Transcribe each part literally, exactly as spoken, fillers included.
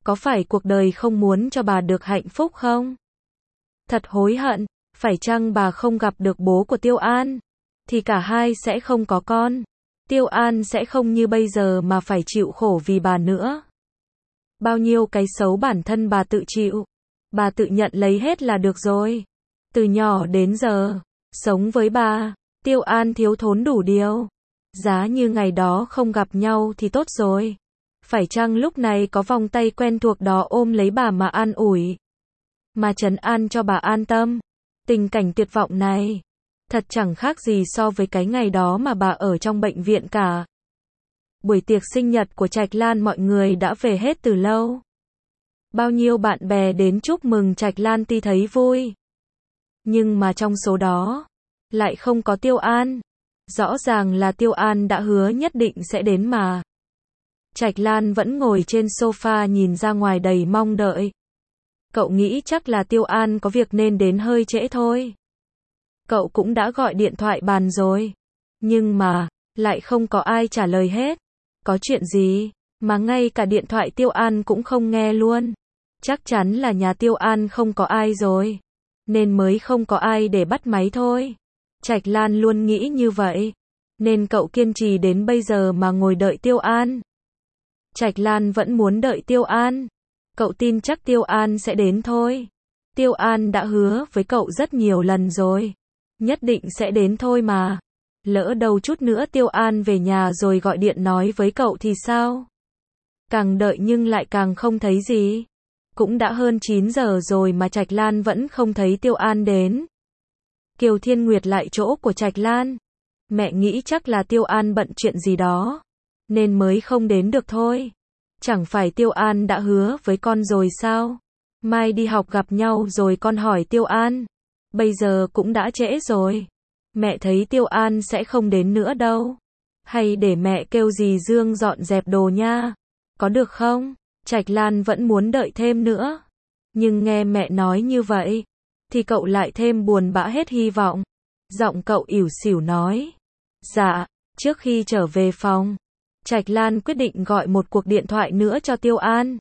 Có phải cuộc đời không muốn cho bà được hạnh phúc không? Thật hối hận, phải chăng bà không gặp được bố của Tiêu An? Thì cả hai sẽ không có con. Tiêu An sẽ không như bây giờ mà phải chịu khổ vì bà nữa. Bao nhiêu cái xấu bản thân bà tự chịu. Bà tự nhận lấy hết là được rồi. Từ nhỏ đến giờ, sống với bà, Tiêu An thiếu thốn đủ điều. Giá như ngày đó không gặp nhau thì tốt rồi. Phải chăng lúc này có vòng tay quen thuộc đó ôm lấy bà mà an ủi, mà trấn an cho bà an tâm. Tình cảnh tuyệt vọng này, thật chẳng khác gì so với cái ngày đó mà bà ở trong bệnh viện cả. Buổi tiệc sinh nhật của Trạch Lan mọi người đã về hết từ lâu. Bao nhiêu bạn bè đến chúc mừng Trạch Lan ti thấy vui. Nhưng mà trong số đó, lại không có Tiêu An. Rõ ràng là Tiêu An đã hứa nhất định sẽ đến mà. Trạch Lan vẫn ngồi trên sofa nhìn ra ngoài đầy mong đợi. Cậu nghĩ chắc là Tiêu An có việc nên đến hơi trễ thôi. Cậu cũng đã gọi điện thoại bàn rồi. Nhưng mà, lại không có ai trả lời hết. Có chuyện gì, mà ngay cả điện thoại Tiêu An cũng không nghe luôn. Chắc chắn là nhà Tiêu An không có ai rồi. Nên mới không có ai để bắt máy thôi. Trạch Lan luôn nghĩ như vậy. Nên cậu kiên trì đến bây giờ mà ngồi đợi Tiêu An. Trạch Lan vẫn muốn đợi Tiêu An. Cậu tin chắc Tiêu An sẽ đến thôi. Tiêu An đã hứa với cậu rất nhiều lần rồi. Nhất định sẽ đến thôi mà. Lỡ đâu chút nữa Tiêu An về nhà rồi gọi điện nói với cậu thì sao? Càng đợi nhưng lại càng không thấy gì. Cũng đã hơn chín giờ rồi mà Trạch Lan vẫn không thấy Tiêu An đến. Kiều Thiên Nguyệt lại chỗ của Trạch Lan. Mẹ nghĩ chắc là Tiêu An bận chuyện gì đó, nên mới không đến được thôi. Chẳng phải Tiêu An đã hứa với con rồi sao? Mai đi học gặp nhau rồi con hỏi Tiêu An. Bây giờ cũng đã trễ rồi. Mẹ thấy Tiêu An sẽ không đến nữa đâu. Hay để mẹ kêu dì Dương dọn dẹp đồ nha. Có được không? Trạch Lan vẫn muốn đợi thêm nữa. Nhưng nghe mẹ nói như vậy, thì cậu lại thêm buồn bã hết hy vọng. Giọng cậu ỉu xỉu nói. Dạ, trước khi trở về phòng, Trạch Lan quyết định gọi một cuộc điện thoại nữa cho Tiêu An.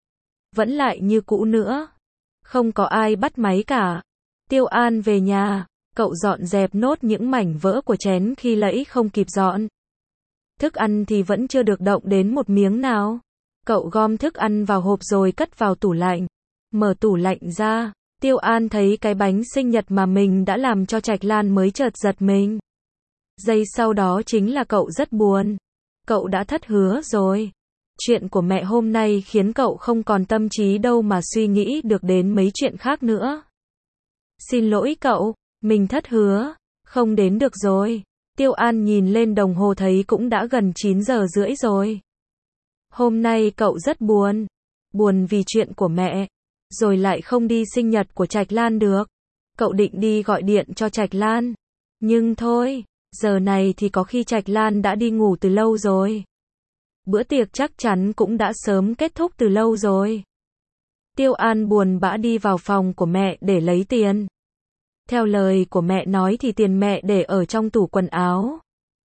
Vẫn lại như cũ nữa. Không có ai bắt máy cả. Tiêu An về nhà, cậu dọn dẹp nốt những mảnh vỡ của chén khi nãy không kịp dọn. Thức ăn thì vẫn chưa được động đến một miếng nào. Cậu gom thức ăn vào hộp rồi cất vào tủ lạnh. Mở tủ lạnh ra, Tiêu An thấy cái bánh sinh nhật mà mình đã làm cho Trạch Lan mới chợt giật mình. Giây sau đó chính là cậu rất buồn. Cậu đã thất hứa rồi. Chuyện của mẹ hôm nay khiến cậu không còn tâm trí đâu mà suy nghĩ được đến mấy chuyện khác nữa. Xin lỗi cậu, mình thất hứa, không đến được rồi. Tiêu An nhìn lên đồng hồ thấy cũng đã gần chín giờ rưỡi rồi. Hôm nay cậu rất buồn. Buồn vì chuyện của mẹ. Rồi lại không đi sinh nhật của Trạch Lan được. Cậu định đi gọi điện cho Trạch Lan. Nhưng thôi, giờ này thì có khi Trạch Lan đã đi ngủ từ lâu rồi. Bữa tiệc chắc chắn cũng đã sớm kết thúc từ lâu rồi. Tiêu An buồn bã đi vào phòng của mẹ để lấy tiền. Theo lời của mẹ nói thì tiền mẹ để ở trong tủ quần áo.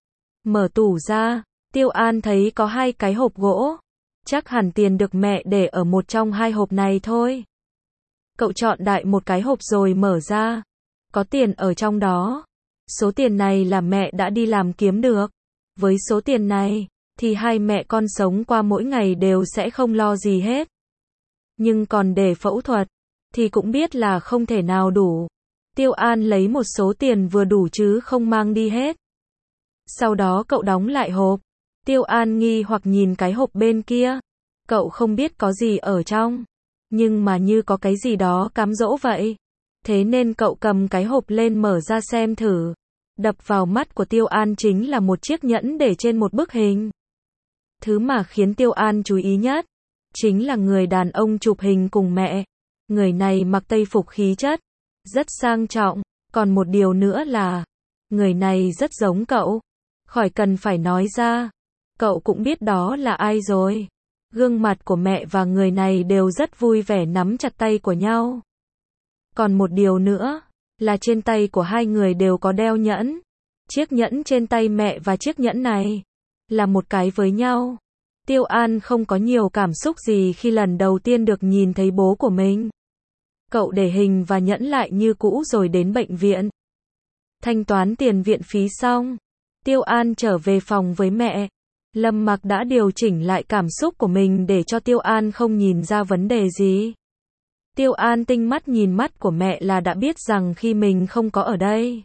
Mở tủ ra, Tiêu An thấy có hai cái hộp gỗ. Chắc hẳn tiền được mẹ để ở một trong hai hộp này thôi. Cậu chọn đại một cái hộp rồi mở ra. Có tiền ở trong đó. Số tiền này là mẹ đã đi làm kiếm được. Với số tiền này, thì hai mẹ con sống qua mỗi ngày đều sẽ không lo gì hết. Nhưng còn để phẫu thuật, thì cũng biết là không thể nào đủ. Tiêu An lấy một số tiền vừa đủ chứ không mang đi hết. Sau đó cậu đóng lại hộp. Tiêu An nghi hoặc nhìn cái hộp bên kia. Cậu không biết có gì ở trong. Nhưng mà như có cái gì đó cám dỗ vậy. Thế nên cậu cầm cái hộp lên mở ra xem thử. Đập vào mắt của Tiêu An chính là một chiếc nhẫn để trên một bức hình. Thứ mà khiến Tiêu An chú ý nhất, chính là người đàn ông chụp hình cùng mẹ. Người này mặc tây phục khí chất, rất sang trọng. Còn một điều nữa là, người này rất giống cậu. Khỏi cần phải nói ra, cậu cũng biết đó là ai rồi. Gương mặt của mẹ và người này đều rất vui vẻ nắm chặt tay của nhau. Còn một điều nữa, là trên tay của hai người đều có đeo nhẫn. Chiếc nhẫn trên tay mẹ và chiếc nhẫn này, là một cái với nhau. Tiêu An không có nhiều cảm xúc gì khi lần đầu tiên được nhìn thấy bố của mình. Cậu để hình và nhẫn lại như cũ rồi đến bệnh viện. Thanh toán tiền viện phí xong, Tiêu An trở về phòng với mẹ. Lâm Mặc đã điều chỉnh lại cảm xúc của mình để cho Tiêu An không nhìn ra vấn đề gì. Tiêu An tinh mắt nhìn mắt của mẹ là đã biết rằng khi mình không có ở đây,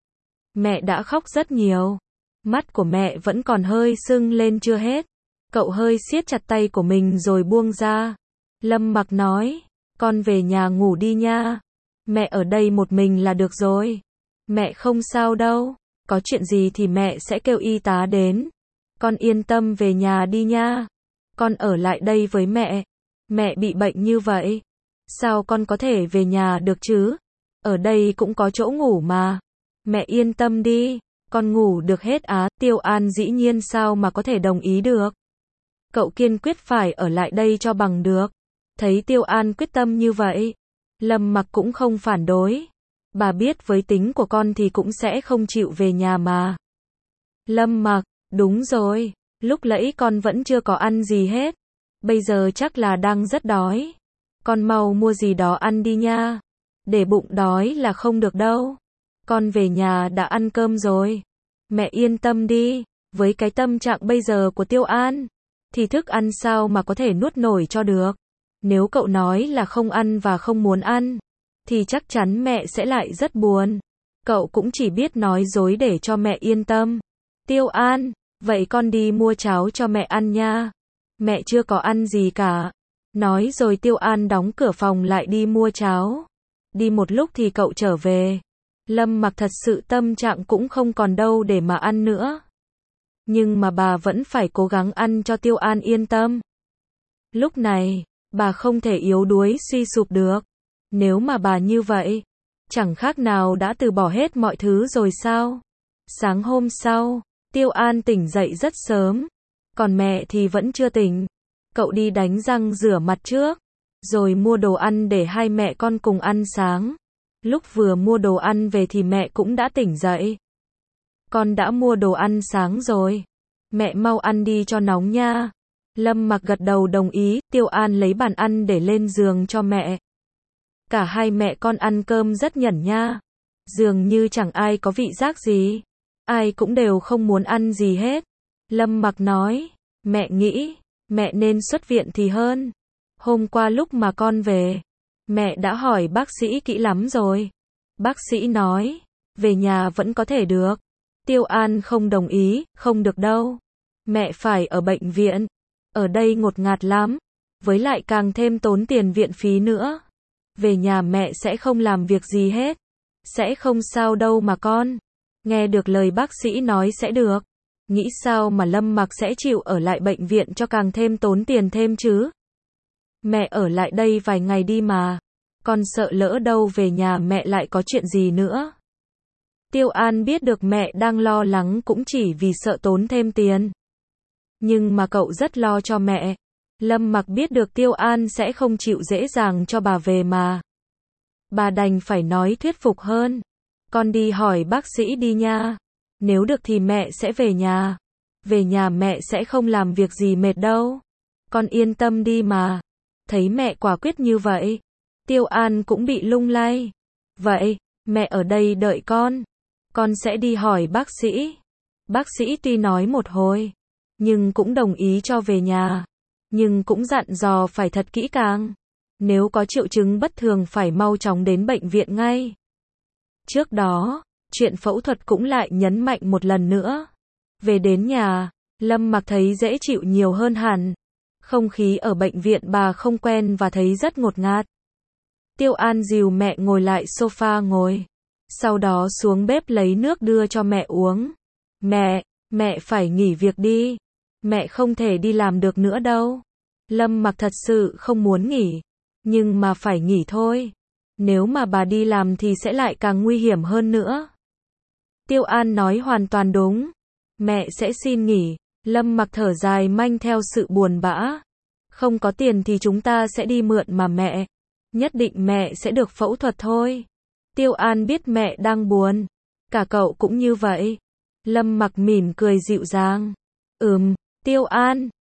mẹ đã khóc rất nhiều. Mắt của mẹ vẫn còn hơi sưng lên chưa hết. Cậu hơi siết chặt tay của mình rồi buông ra. Lâm Mặc nói, con về nhà ngủ đi nha. Mẹ ở đây một mình là được rồi. Mẹ không sao đâu. Có chuyện gì thì mẹ sẽ kêu y tá đến. Con yên tâm về nhà đi nha. Con ở lại đây với mẹ. Mẹ bị bệnh như vậy. Sao con có thể về nhà được chứ? Ở đây cũng có chỗ ngủ mà. Mẹ yên tâm đi. Con ngủ được hết á. Tiêu An dĩ nhiên sao mà có thể đồng ý được. Cậu kiên quyết phải ở lại đây cho bằng được. Thấy Tiêu An quyết tâm như vậy, Lâm Mặc cũng không phản đối. Bà biết với tính của con thì cũng sẽ không chịu về nhà mà. Lâm Mặc, đúng rồi, lúc nãy con vẫn chưa có ăn gì hết. Bây giờ chắc là đang rất đói. Con mau mua gì đó ăn đi nha. Để bụng đói là không được đâu. Con về nhà đã ăn cơm rồi. Mẹ yên tâm đi, với cái tâm trạng bây giờ của Tiêu An, thì thức ăn sao mà có thể nuốt nổi cho được. Nếu cậu nói là không ăn và không muốn ăn, thì chắc chắn mẹ sẽ lại rất buồn. Cậu cũng chỉ biết nói dối để cho mẹ yên tâm. Tiêu An, vậy con đi mua cháo cho mẹ ăn nha. Mẹ chưa có ăn gì cả. Nói rồi Tiêu An đóng cửa phòng lại đi mua cháo. Đi một lúc thì cậu trở về. Lâm Mặc thật sự tâm trạng cũng không còn đâu để mà ăn nữa. Nhưng mà bà vẫn phải cố gắng ăn cho Tiêu An yên tâm. Lúc này, bà không thể yếu đuối suy sụp được. Nếu mà bà như vậy, chẳng khác nào đã từ bỏ hết mọi thứ rồi sao? Sáng hôm sau, Tiêu An tỉnh dậy rất sớm. Còn mẹ thì vẫn chưa tỉnh. Cậu đi đánh răng rửa mặt trước, rồi mua đồ ăn để hai mẹ con cùng ăn sáng. Lúc vừa mua đồ ăn về thì mẹ cũng đã tỉnh dậy. Con đã mua đồ ăn sáng rồi. Mẹ mau ăn đi cho nóng nha. Lâm Mặc gật đầu đồng ý. Tiêu An lấy bàn ăn để lên giường cho mẹ. Cả hai mẹ con ăn cơm rất nhẩn nha. Dường như chẳng ai có vị giác gì. Ai cũng đều không muốn ăn gì hết. Lâm Mặc nói, mẹ nghĩ, mẹ nên xuất viện thì hơn. Hôm qua lúc mà con về, mẹ đã hỏi bác sĩ kỹ lắm rồi. Bác sĩ nói, về nhà vẫn có thể được. Tiêu An không đồng ý, không được đâu. Mẹ phải ở bệnh viện. Ở đây ngột ngạt lắm. Với lại càng thêm tốn tiền viện phí nữa. Về nhà mẹ sẽ không làm việc gì hết. Sẽ không sao đâu mà con. Nghe được lời bác sĩ nói sẽ được. Nghĩ sao mà Lâm Mặc sẽ chịu ở lại bệnh viện cho càng thêm tốn tiền thêm chứ? Mẹ ở lại đây vài ngày đi mà. Con sợ lỡ đâu về nhà mẹ lại có chuyện gì nữa. Tiêu An biết được mẹ đang lo lắng cũng chỉ vì sợ tốn thêm tiền. Nhưng mà cậu rất lo cho mẹ. Lâm Mặc biết được Tiêu An sẽ không chịu dễ dàng cho bà về mà. Bà đành phải nói thuyết phục hơn. Con đi hỏi bác sĩ đi nha. Nếu được thì mẹ sẽ về nhà. Về nhà mẹ sẽ không làm việc gì mệt đâu. Con yên tâm đi mà. Thấy mẹ quả quyết như vậy, Tiêu An cũng bị lung lay. Vậy, mẹ ở đây đợi con. Con sẽ đi hỏi bác sĩ. Bác sĩ tuy nói một hồi, nhưng cũng đồng ý cho về nhà. Nhưng cũng dặn dò phải thật kỹ càng. Nếu có triệu chứng bất thường phải mau chóng đến bệnh viện ngay. Trước đó, chuyện phẫu thuật cũng lại nhấn mạnh một lần nữa. Về đến nhà, Lâm Mặc thấy dễ chịu nhiều hơn hẳn. Không khí ở bệnh viện bà không quen và thấy rất ngột ngạt. Tiêu An dìu mẹ ngồi lại sofa ngồi. Sau đó xuống bếp lấy nước đưa cho mẹ uống. Mẹ, mẹ phải nghỉ việc đi. Mẹ không thể đi làm được nữa đâu. Lâm Mặc thật sự không muốn nghỉ. Nhưng mà phải nghỉ thôi. Nếu mà bà đi làm thì sẽ lại càng nguy hiểm hơn nữa. Tiêu An nói hoàn toàn đúng. Mẹ sẽ xin nghỉ. Lâm Mặc thở dài manh theo sự buồn bã. Không có tiền thì chúng ta sẽ đi mượn mà mẹ. Nhất định mẹ sẽ được phẫu thuật thôi. Tiêu An biết mẹ đang buồn. Cả cậu cũng như vậy. Lâm Mặc mỉm cười dịu dàng. Ừm, Tiêu An,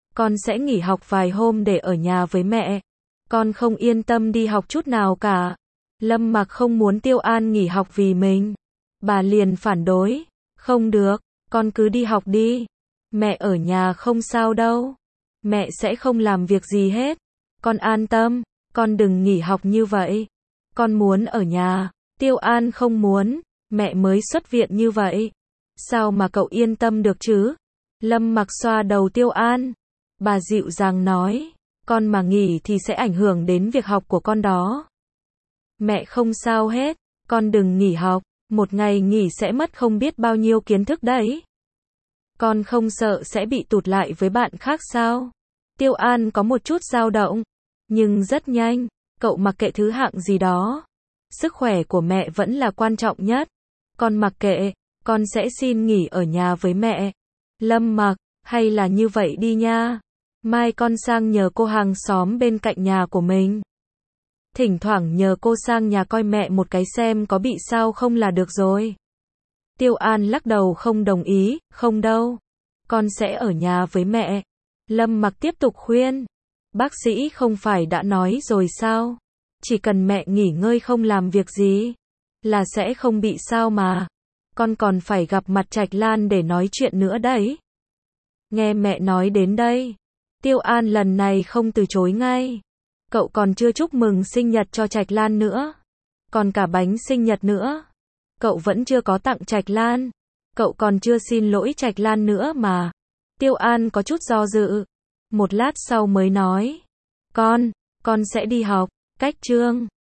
Con sẽ nghỉ học vài hôm để ở nhà với mẹ. Con không yên tâm đi học chút nào cả. Lâm Mặc không muốn Tiêu An nghỉ học vì mình. Bà liền phản đối. Không được, con cứ đi học đi. Mẹ ở nhà không sao đâu. Mẹ sẽ không làm việc gì hết. Con an tâm, con đừng nghỉ học như vậy. Con muốn ở nhà. Tiêu An không muốn, mẹ mới xuất viện như vậy. Sao mà cậu yên tâm được chứ? Lâm Mặc xoa đầu Tiêu An. Bà dịu dàng nói, con mà nghỉ thì sẽ ảnh hưởng đến việc học của con đó. Mẹ không sao hết, con đừng nghỉ học, một ngày nghỉ sẽ mất không biết bao nhiêu kiến thức đấy. Con không sợ sẽ bị tụt lại với bạn khác sao? Tiêu An có một chút dao động, nhưng rất nhanh, cậu mặc kệ thứ hạng gì đó. Sức khỏe của mẹ vẫn là quan trọng nhất. Con mặc kệ, con sẽ xin nghỉ ở nhà với mẹ. Lâm Mặc, hay là như vậy đi nha. Mai con sang nhờ cô hàng xóm bên cạnh nhà của mình. Thỉnh thoảng nhờ cô sang nhà coi mẹ một cái xem có bị sao không là được rồi. Tiêu An lắc đầu không đồng ý, không đâu. Con sẽ ở nhà với mẹ. Lâm Mặc tiếp tục khuyên. Bác sĩ không phải đã nói rồi sao? Chỉ cần mẹ nghỉ ngơi không làm việc gì, là sẽ không bị sao mà. Con còn phải gặp mặt Trạch Lan để nói chuyện nữa đấy. Nghe mẹ nói đến đây, Tiêu An lần này không từ chối ngay. Cậu còn chưa chúc mừng sinh nhật cho Trạch Lan nữa. Còn cả bánh sinh nhật nữa. Cậu vẫn chưa có tặng Trạch Lan. Cậu còn chưa xin lỗi Trạch Lan nữa mà. Tiêu An có chút do dự. Một lát sau mới nói. Con, con sẽ đi học. Cách chương